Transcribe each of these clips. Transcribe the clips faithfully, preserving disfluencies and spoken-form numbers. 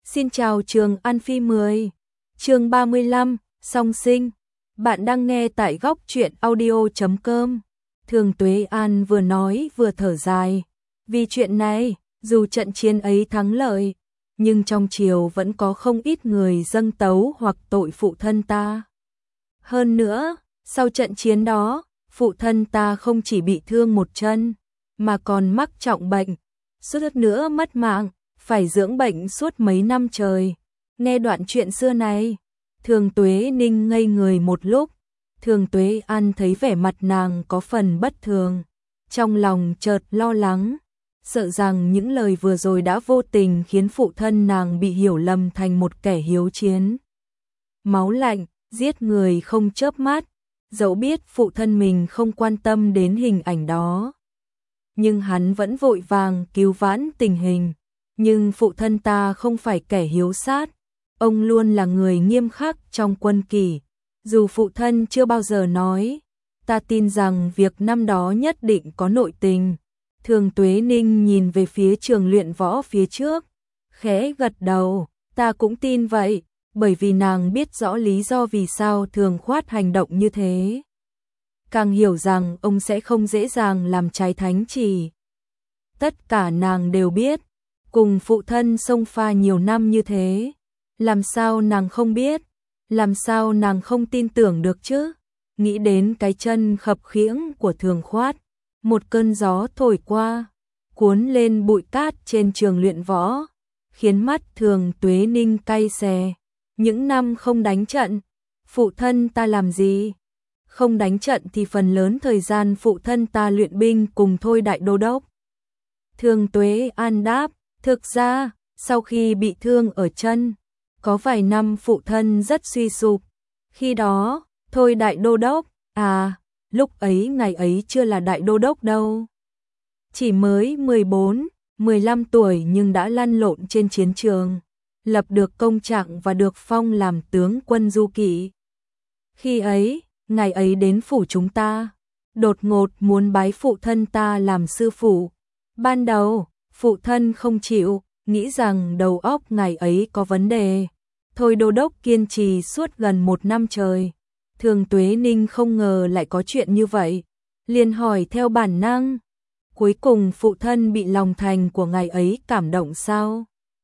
Xin chào Trường An Phi mười. Chương ba mươi lăm, song sinh. Bạn đang nghe tại góc truyện audio chấm com. Thường Tuế An vừa nói vừa thở dài. Vì chuyện này, dù trận chiến ấy thắng lợi, nhưng trong triều vẫn có không ít người dâng tấu hoặc tội phụ thân ta. Hơn nữa, sau trận chiến đó, phụ thân ta không chỉ bị thương một chân, mà còn mắc trọng bệnh, suýt nữa mất mạng, phải dưỡng bệnh suốt mấy năm trời. Nghe đoạn chuyện xưa này, Thường Tuế Ninh ngây người một lúc. Thường Tuế An thấy vẻ mặt nàng có phần bất thường, trong lòng chợt lo lắng, sợ rằng những lời vừa rồi đã vô tình khiến phụ thân nàng bị hiểu lầm thành một kẻ hiếu chiến. Máu lạnh, giết người không chớp mắt, dẫu biết phụ thân mình không quan tâm đến hình ảnh đó. Nhưng hắn vẫn vội vàng cứu vãn tình hình. Nhưng phụ thân ta không phải kẻ hiếu sát, ông luôn là người nghiêm khắc trong quân kỷ. Dù phụ thân chưa bao giờ nói, ta tin rằng việc năm đó nhất định có nội tình. Thường Tuế Ninh nhìn về phía trường luyện võ phía trước, khẽ gật đầu, ta cũng tin vậy, bởi vì nàng biết rõ lý do vì sao Thường Khoát hành động như thế. Càng hiểu rằng ông sẽ không dễ dàng làm trái thánh chỉ. Tất cả nàng đều biết, cùng phụ thân xông pha nhiều năm như thế, làm sao nàng không biết, làm sao nàng không tin tưởng được chứ? Nghĩ đến cái chân khập khiễng của Thường Khoát, một cơn gió thổi qua, cuốn lên bụi cát trên trường luyện võ, khiến mắt Thường Tuế Ninh cay xè. Những năm không đánh trận, phụ thân ta làm gì? Không đánh trận thì phần lớn thời gian phụ thân ta luyện binh cùng Thôi đại đô đốc. Thường Tuế An đáp, thực ra, sau khi bị thương ở chân, có vài năm phụ thân rất suy sụp. Khi đó, Thôi đại đô đốc, à, lúc ấy ngày ấy chưa là đại đô đốc đâu. Chỉ mới mười bốn, mười lăm tuổi nhưng đã lăn lộn trên chiến trường, lập được công trạng và được phong làm tướng quân du kỵ. Khi ấy, ngày ấy đến phủ chúng ta, đột ngột muốn bái phụ thân ta làm sư phụ. Ban đầu, phụ thân không chịu, nghĩ rằng đầu óc ngày ấy có vấn đề. Thôi đô đốc kiên trì suốt gần một năm trời. Thường Tuế Ninh không ngờ lại có chuyện như vậy, liền hỏi theo bản năng. Cuối cùng phụ thân bị lòng thành của ngày ấy cảm động sao?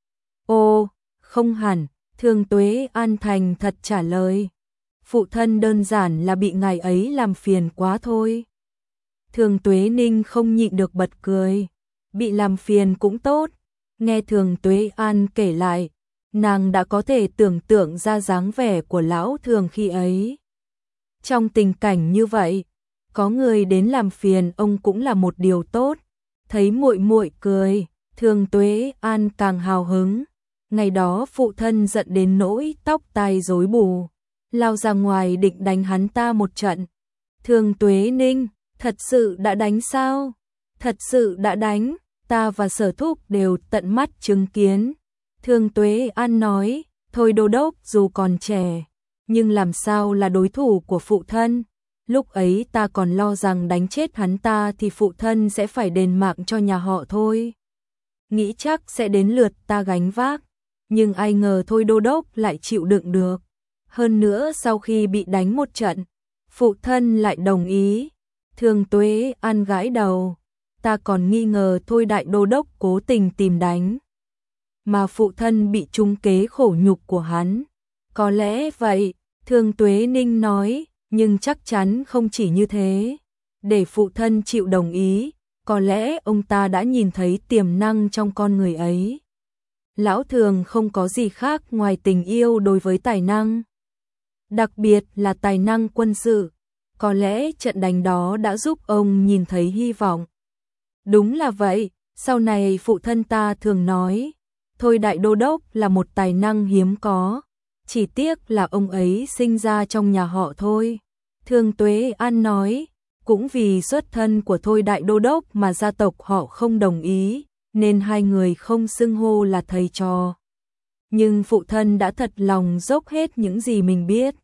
Ô, không hẳn, Thường Tuế An thành thật trả lời. Phụ thân đơn giản là bị ngày ấy làm phiền quá thôi. Thường Tuế Ninh không nhịn được bật cười. Bị làm phiền cũng tốt. Nghe Thường Tuế An kể lại, nàng đã có thể tưởng tượng ra dáng vẻ của lão Thường khi ấy. Trong tình cảnh như vậy, có người đến làm phiền ông cũng là một điều tốt. Thấy muội muội cười, Thường Tuế An càng hào hứng. Ngày đó phụ thân giận đến nỗi tóc tai rối bù, lao ra ngoài định đánh hắn ta một trận. Thường Tuế Ninh, thật sự đã đánh sao? Thật sự đã đánh, ta và Sở Thúc đều tận mắt chứng kiến. Thường Tuế An nói, Thôi đô đốc dù còn trẻ, nhưng làm sao là đối thủ của phụ thân. Lúc ấy ta còn lo rằng đánh chết hắn ta thì phụ thân sẽ phải đền mạng cho nhà họ Thôi. Nghĩ chắc sẽ đến lượt ta gánh vác, nhưng ai ngờ Thôi đô đốc lại chịu đựng được. Hơn nữa sau khi bị đánh một trận, phụ thân lại đồng ý. Thường Tuế An gãi đầu, ta còn nghi ngờ Thôi đại đô đốc cố tình tìm đánh, mà phụ thân bị trúng kế khổ nhục của hắn. Có lẽ vậy, Thường Tuế Ninh nói, nhưng chắc chắn không chỉ như thế. Để phụ thân chịu đồng ý, có lẽ ông ta đã nhìn thấy tiềm năng trong con người ấy. Lão Thường không có gì khác ngoài tình yêu đối với tài năng, đặc biệt là tài năng quân sự. Có lẽ trận đánh đó đã giúp ông nhìn thấy hy vọng. Đúng là vậy, sau này phụ thân ta thường nói, Thôi đại đô đốc là một tài năng hiếm có, chỉ tiếc là ông ấy sinh ra trong nhà họ Thôi. Thường Tuế An nói, cũng vì xuất thân của Thôi đại đô đốc mà gia tộc họ không đồng ý, nên hai người không xưng hô là thầy trò. Nhưng phụ thân đã thật lòng dốc hết những gì mình biết.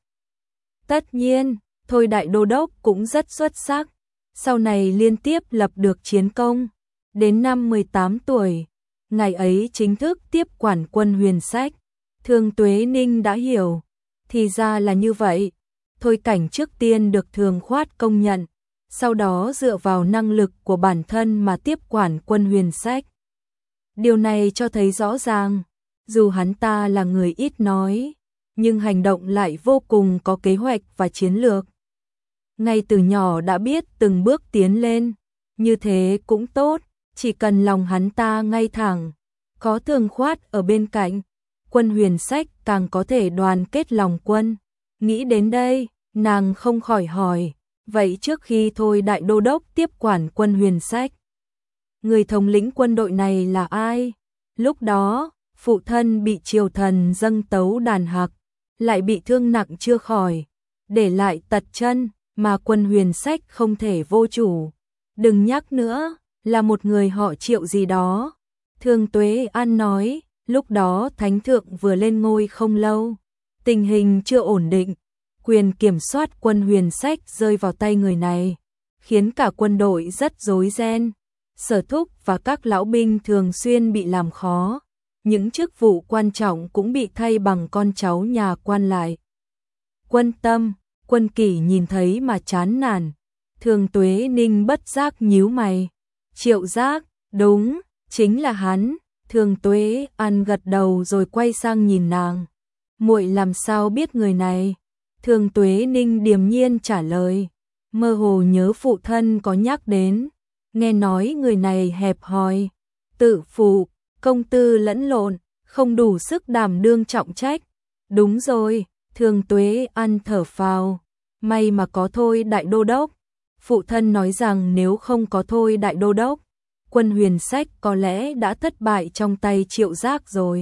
Tất nhiên, Thôi đại đô đốc cũng rất xuất sắc, sau này liên tiếp lập được chiến công. Đến năm mười tám tuổi, ngày ấy chính thức tiếp quản Quân Huyền Sách. Thường Tuế Ninh đã hiểu, thì ra là như vậy. Thôi Cảnh trước tiên được Thường Khoát công nhận, sau đó dựa vào năng lực của bản thân mà tiếp quản Quân Huyền Sách. Điều này cho thấy rõ ràng, dù hắn ta là người ít nói, nhưng hành động lại vô cùng có kế hoạch và chiến lược. Ngay từ nhỏ đã biết từng bước tiến lên, như thế cũng tốt, chỉ cần lòng hắn ta ngay thẳng, có Thường Khoát ở bên cạnh, Quân Huyền Sách càng có thể đoàn kết lòng quân. Nghĩ đến đây, nàng không khỏi hỏi, vậy trước khi Thôi đại đô đốc tiếp quản Quân Huyền Sách, người thống lĩnh quân đội này là ai? Lúc đó, phụ thân bị triều thần dâng tấu đàn hạc, lại bị thương nặng chưa khỏi, để lại tật chân, mà Quân Huyền Sách không thể vô chủ. Đừng nhắc nữa, là một người họ Triệu gì đó. Thường Tuế An nói, lúc đó Thánh Thượng vừa lên ngôi không lâu, tình hình chưa ổn định, quyền kiểm soát Quân Huyền Sách rơi vào tay người này, khiến cả quân đội rất rối ren. Sở Thúc và các lão binh thường xuyên bị làm khó, những chức vụ quan trọng cũng bị thay bằng con cháu nhà quan lại. Quân Tâm, Quân Kỷ nhìn thấy mà chán nản. Thường Tuế Ninh bất giác nhíu mày. Triệu Giác, đúng, chính là hắn. Thường Tuế An gật đầu rồi quay sang nhìn nàng. Muội làm sao biết người này? Thường Tuế Ninh điềm nhiên trả lời, mơ hồ nhớ phụ thân có nhắc đến, nghe nói người này hẹp hòi, tự phụ, công tư lẫn lộn, không đủ sức đảm đương trọng trách. Đúng rồi, Thường Tuế An thở phào, may mà có Thôi đại đô đốc. Phụ thân nói rằng nếu không có Thôi đại đô đốc, Quân Huyền Sách có lẽ đã thất bại trong tay Triệu Giác rồi.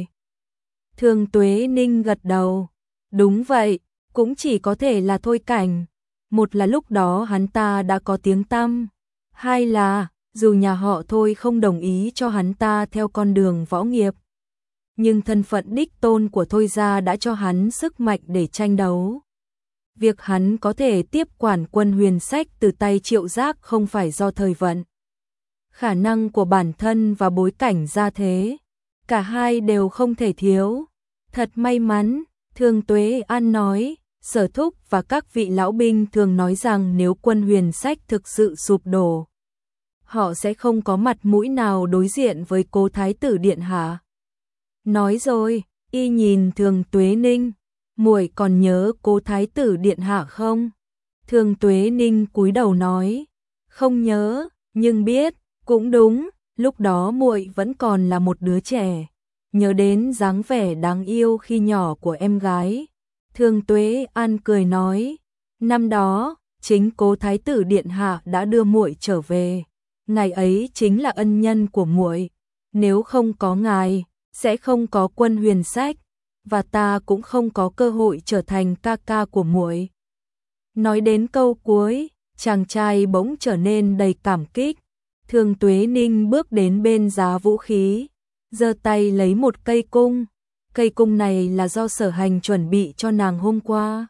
Thường Tuế Ninh gật đầu, đúng vậy, cũng chỉ có thể là Thôi Cảnh. Một là lúc đó hắn ta đã có tiếng tăm, hai là dù nhà họ Thôi không đồng ý cho hắn ta theo con đường võ nghiệp, nhưng thân phận đích tôn của Thôi gia đã cho hắn sức mạnh để tranh đấu. Việc hắn có thể tiếp quản Quân Huyền Sách từ tay Triệu Giác không phải do thời vận, khả năng của bản thân và bối cảnh gia thế, cả hai đều không thể thiếu. Thật may mắn, Thường Tuế An nói. Sở Thúc và các vị lão binh thường nói rằng nếu Quân Huyền Sách thực sự sụp đổ, họ sẽ không có mặt mũi nào đối diện với cố thái tử điện hạ. Nói rồi, y nhìn Thường Tuế Ninh, muội còn nhớ cố thái tử điện hạ không? Thường Tuế Ninh cúi đầu nói, không nhớ, nhưng biết, cũng đúng, lúc đó muội vẫn còn là một đứa trẻ, nhớ đến dáng vẻ đáng yêu khi nhỏ của em gái. Thường Tuế An cười nói, năm đó, chính cố thái tử điện hạ đã đưa muội trở về, ngài ấy chính là ân nhân của muội, nếu không có ngài, sẽ không có Quân Huyền Sách, và ta cũng không có cơ hội trở thành ca ca của muội. Nói đến câu cuối, chàng trai bỗng trở nên đầy cảm kích. Thường Tuế Ninh bước đến bên giá vũ khí, giơ tay lấy một cây cung. Cây cung này là do Sở Hành chuẩn bị cho nàng hôm qua.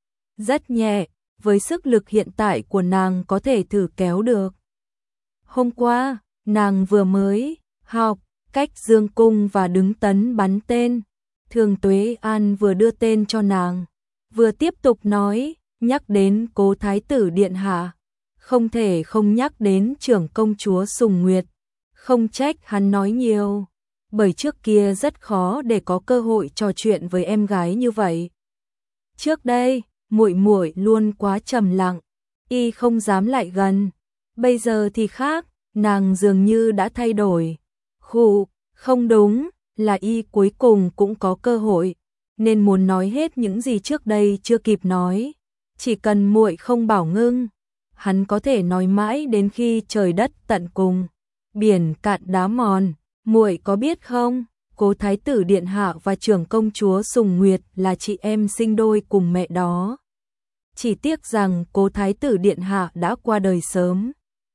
Rất nhẹ, với sức lực hiện tại của nàng có thể thử kéo được. Hôm qua, nàng vừa mới học cách dương cung và đứng tấn bắn tên. Thường Tuế An vừa đưa tên cho nàng, vừa tiếp tục nói, nhắc đến cố thái tử điện hạ, không thể không nhắc đến trưởng công chúa Sùng Nguyệt. Không trách hắn nói nhiều, bởi trước kia rất khó để có cơ hội trò chuyện với em gái như vậy. Trước đây, muội muội luôn quá trầm lặng, y không dám lại gần. Bây giờ thì khác, nàng dường như đã thay đổi. Khụ, không đúng, là y cuối cùng cũng có cơ hội, nên muốn nói hết những gì trước đây chưa kịp nói. Chỉ cần muội không bảo ngưng, hắn có thể nói mãi đến khi trời đất tận cùng, biển cạn đá mòn. Muội có biết không, cố thái tử điện hạ và trưởng công chúa Sùng Nguyệt là chị em sinh đôi cùng mẹ đó. Chỉ tiếc rằng cố thái tử điện hạ đã qua đời sớm,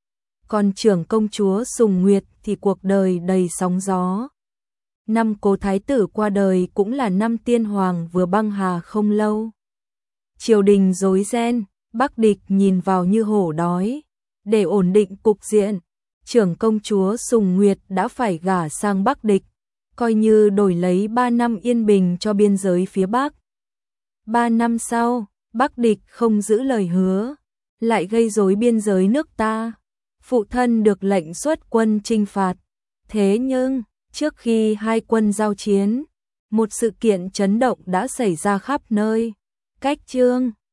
còn trưởng công chúa Sùng Nguyệt thì cuộc đời đầy sóng gió. Năm cố thái tử qua đời cũng là năm tiên hoàng vừa băng hà không lâu. Triều đình rối ren, Bắc địch nhìn vào như hổ đói. Để ổn định cục diện, trưởng công chúa Sùng Nguyệt đã phải gả sang Bắc địch, coi như đổi lấy ba năm yên bình cho biên giới phía Bắc. Ba năm sau, Bắc địch không giữ lời hứa, lại gây rối biên giới nước ta. Phụ thân được lệnh xuất quân chinh phạt. Thế nhưng, trước khi hai quân giao chiến, một sự kiện chấn động đã xảy ra khắp nơi. Cách chương